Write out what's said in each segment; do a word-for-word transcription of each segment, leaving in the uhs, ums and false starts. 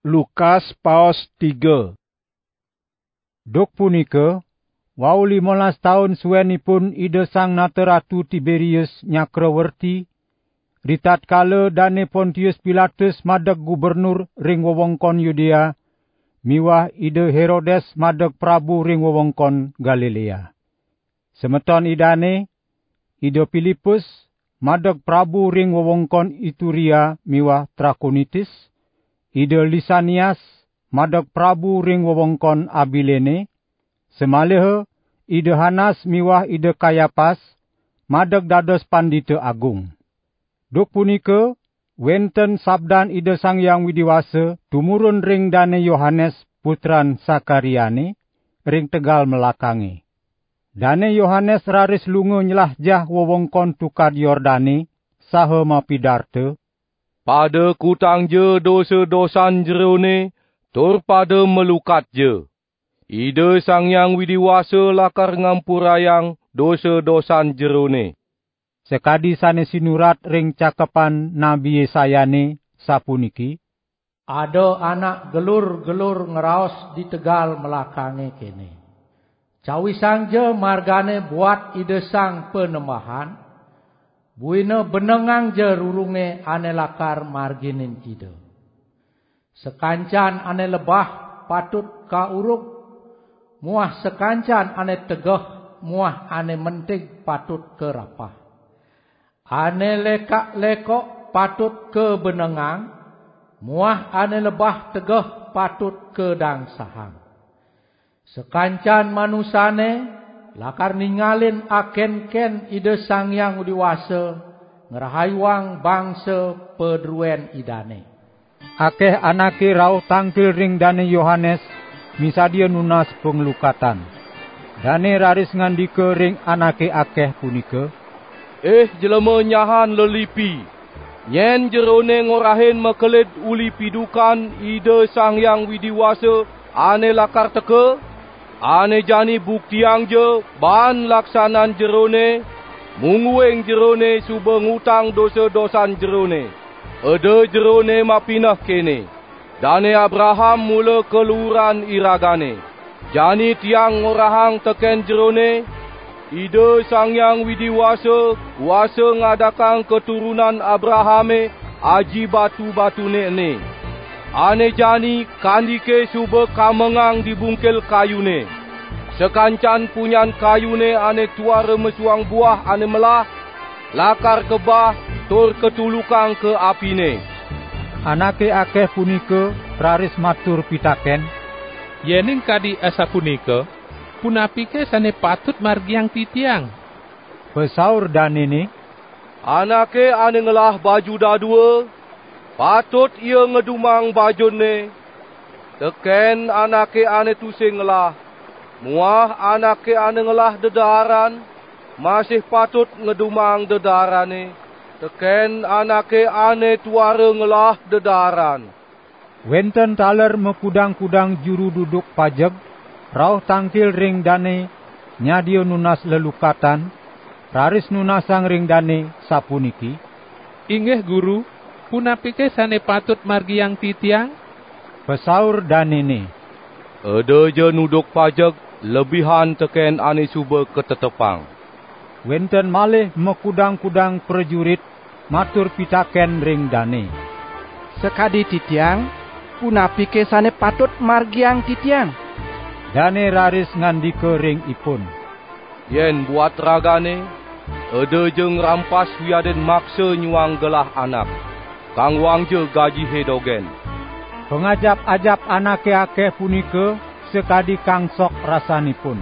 Lukas paos tiga. Duk punika, wau limolas taun suwenipun Ida Sang Nata Ratu Tiberius nyakrawerti, ritatkala dane Pontius Pilatus madeg gubernur ring wewengkon Yudea, miwah Ida Herodes madeg prabu ring wewengkon Galilea. Semeton idane, Ida Filipus madeg prabu ring wewengkon Ituria miwah Trakonitis, Ida Lisanias madeg prabu ring wewengkon Abilene, semaleha Ida Hanas miwah Ida Kayapas madeg dados pandita agung. Duk punika wenten sabdan Ida Sang Hyang Widiwasa tumurun ring dane Yohanes putran Sakariane ring tegal melakange. Dane Yohanes raris lunga nyelahjah wewengkon tukad Yordane saha mapidarta, pada kutang je dosa-dosan jerone, tur pada melukat je. Ida Sang Hyang Widiwasa lakar ngampurayang dosa-dosan jerone. Sekadi sane sinurat ring cakepan Nabi Yesayane sapuniki, ada anak gelur-gelur ngeraos di tegal melakange kene. Cawisang je margane buat Ida Sang penembahan, buina benengang je rurunge ane lakar marginin Ida. Sekancan ane lebah patut ka uruk, muah sekancan ane tegah, muah ane mentig patut ke rapah. Ane lekak-lekok patut ke benengang, muah ane lebah tegah patut ke dang sahang. Sekancan manusane lakar ningalin aken-ken Ida Sang Hyang Widiwasa ngerahayuang bangsa pedruen idane. Akeh anake rauh tangkil ring dane Yohanes misadia nunas penglukatan. Dane raris ngandika ring anake akeh punika, Eh jelema nyahan lelipi, nyen jerone ngorahin mekelid uli pidukan Ida Sang Hyang Widiwasa ane lakar teka, ane jani buktiang je ban laksanan jerone, mungueng jerone suba ngutang dosa-dosan jerone. Ada jerone mapinah kene, dane Abraham mula keluran iragane. Jani tiang ngorahang teken jerone, Ida Sang Hyang Widiwasa kuasa ngadakan keturunan Abrahame aji batu-batu ne. Ane jani kandike suba kamengang dibungkil kayune. Sekancan punyan kayune ane tuara mesuang buah ane melah, lakar kebah tur ketulukang ke apine. Anake akeh punika raris matur pitaken, yening kadi asa punika, punapike sane patut margiang titiang. Pesaur danene, anake ane ngelah baju dadua, patut ia ngedumang bajone. Teken anake ane tusing ngelah, muah anake ane ngelah dedaran, masih patut ngedumang dedarane. Teken anake ane tuara ngelah dedaran. Wenten taler mekudang-kudang juru duduk pajak, rauh tangkil ring dane, nyadio nunas lelukatan, raris nunasang ring dane sapuniki, Inggih guru, punapike sane patut margiang titiang? Pesaur danene, Ada je nuduk pajak lebihan teken ane suba ketetepang. Wenten malih mekudang-kudang prajurit matur pitaken ring dane, sekadi titiang, punapike sane patut margiang titiang? Dane raris ngandika ring ipun, Yen buat ragane, ada je ngerampas wiaden maksa nyuang gelah anak, kang wang je gaji hedogen. Pengajap-ajap anake akeh punika sekadi kangsok rasanipun.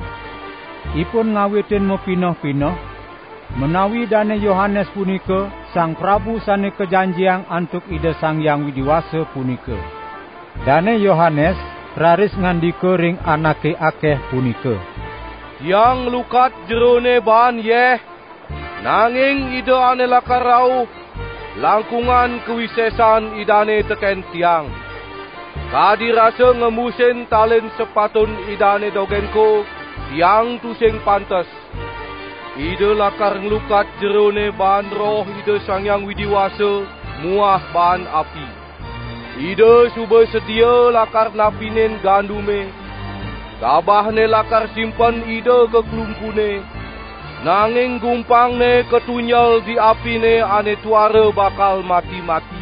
Ipun ngawitin mepinoh-pinoh, menawi dane Yohanes punika sang prabu sane kejanjiang antuk Ida Sang Hyang Widiwasa punika. Dane Yohanes raris ngandika ring anake akeh punika, Yang lukat jerone ban yeh, nanging Ida ane lakar rauh, langkungan kewisesan idane teken tiang. Kadi rasa ngemusin talen sepatun idane dogenko, tiang tusing pantas. Ida lakar ngelukat jerone ban roh Ida Sang Hyang Widiwasa, muah ban api. Ida suba sedia lakar napinen gandume. Gabahne lakar simpan ida ke kelumpune. Nanging gumpangne ketunyal di apine ane tuara bakal mati-mati.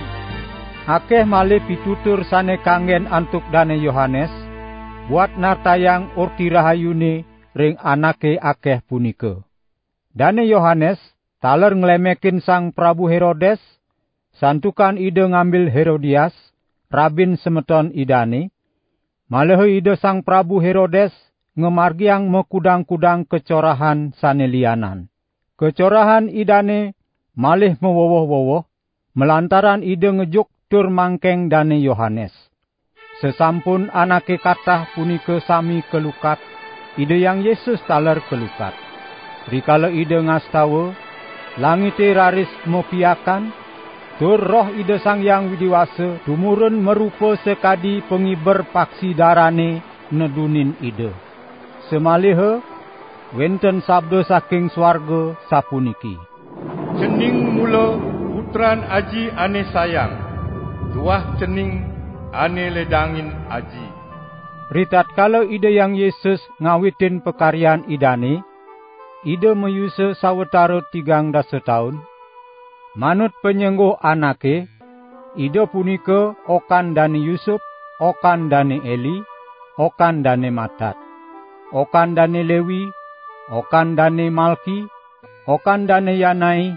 Akeh malih pitutur sane kangen antuk Dane Yohanes, buat nartayang urti rahayune ring anake akeh punika. Dane Yohanes taler nglemekin sang Prabu Herodes, santukan ide ngambil Herodias, rabin semeton idane, malah ide sang Prabu Herodes ngemargiang mekudang-kudang kecorahan sane lianan. Kecorahan idane malih mewowoh-wowoh, melantaran ide ngejuk tur mangkeng Dane Yohanes. Sesampun anake kathah punika sami kelukat, ide yang Yesus taler kelukat. Rikala ide ngastawa, langite raris mopiakan, tur roh ide Sang Hyang Widiwasa tumurun merupa sekadi pengiber paksi darane nedunin ide. Semaliha, wenten sabda saking swarga sapuniki. Cening mula putran aji ane sayang, tuah cening ane ledangin aji. Ritat kalau ide yang Yesus ngawitin pekaryaan idane, ide meyusa sawetara tigang dasa tahun. Manut penyengguh anake, ide punika okan Dane Yusuf, okan Dane Eli, okan Dane Matat, okan Dane Lewi, okan Dane Malki, okan Dane Yanai,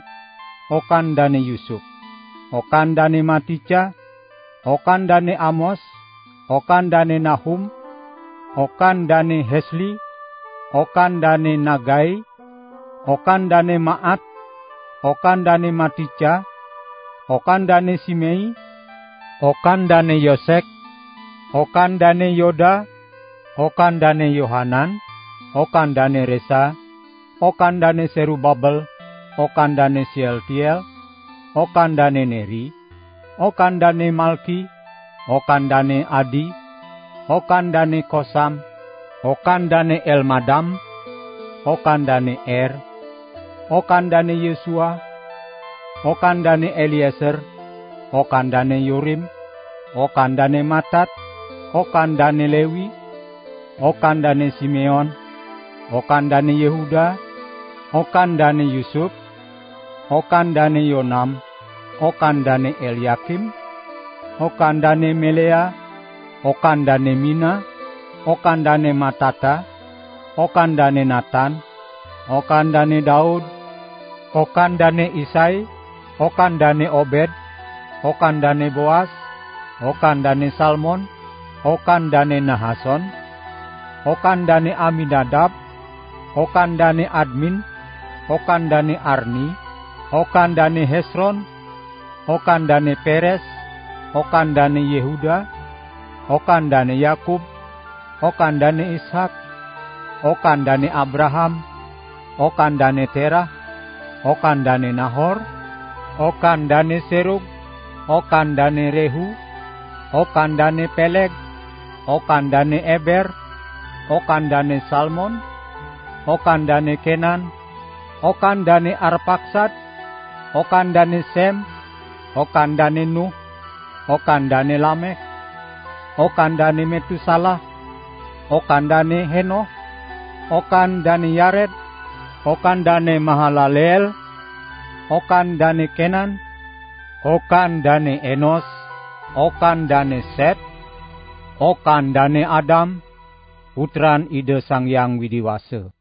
okan Dane Yusuf, okan Dane Matica, okan Dane Amos, okan Dane Nahum, okan Dane Hesli, okan Dane Nagai, okan Dane Maat, okan Dane Matica, okan Dane Simei, okan Dane Yosek, okan Dane Yoda, okan Dane Yohanan, okan Dane Resa, okan Dane Serubabel, okan Dane Sieltiel, okan Dane Neri, okan Dane Malki, okan Dane Adi, okan Dane Kosam, okan Dane Elmadam, okan Dane Er, okan Dane Yesua, okan Dane Eliezer, okan Dane Yorim, okan Dane Matat, okan Dane Lewi, okan Dane Simeon, okan Dane Yehuda, okan Dane Yusuf, okan Dane Yonam, okan Dane Eliakim, okan Dane Melea, okan Dane Mina, okan Dane Matata, okan Dane Natan, okan Dane Daud, okan Dane Isai, okan Dane Obed, okan Dane Boas, okan Dane Salmon, okan Dane Nahason, okan Dane Aminadab, okan Dane Admin, okan Dane Arni, okan Dane Hesron, okan Dane Peres, okan Dane Yehuda, okan Dane Yakub, okan Dane Ishak, okan Dane Abraham, okan Dane Terah, okan Dane Nahor, okan Dane Serug, okan Dane Rehu, okan Dane Peleg, okan Dane Eber, okan Dane Salmon, okan Dane Kenan, okan Dane Arpaksad, okan Dane Sem, okan Dane Nuh, okan Dane Lamek, okan Dane Metusalah, okan Dane Henoh, okan Dane Yared, okan Dane Mahalalel, okan Dane Kenan, okan Dane Enos, okan Dane Set, okan Dane Adam, putran ide Sang Hyang Widiwasa.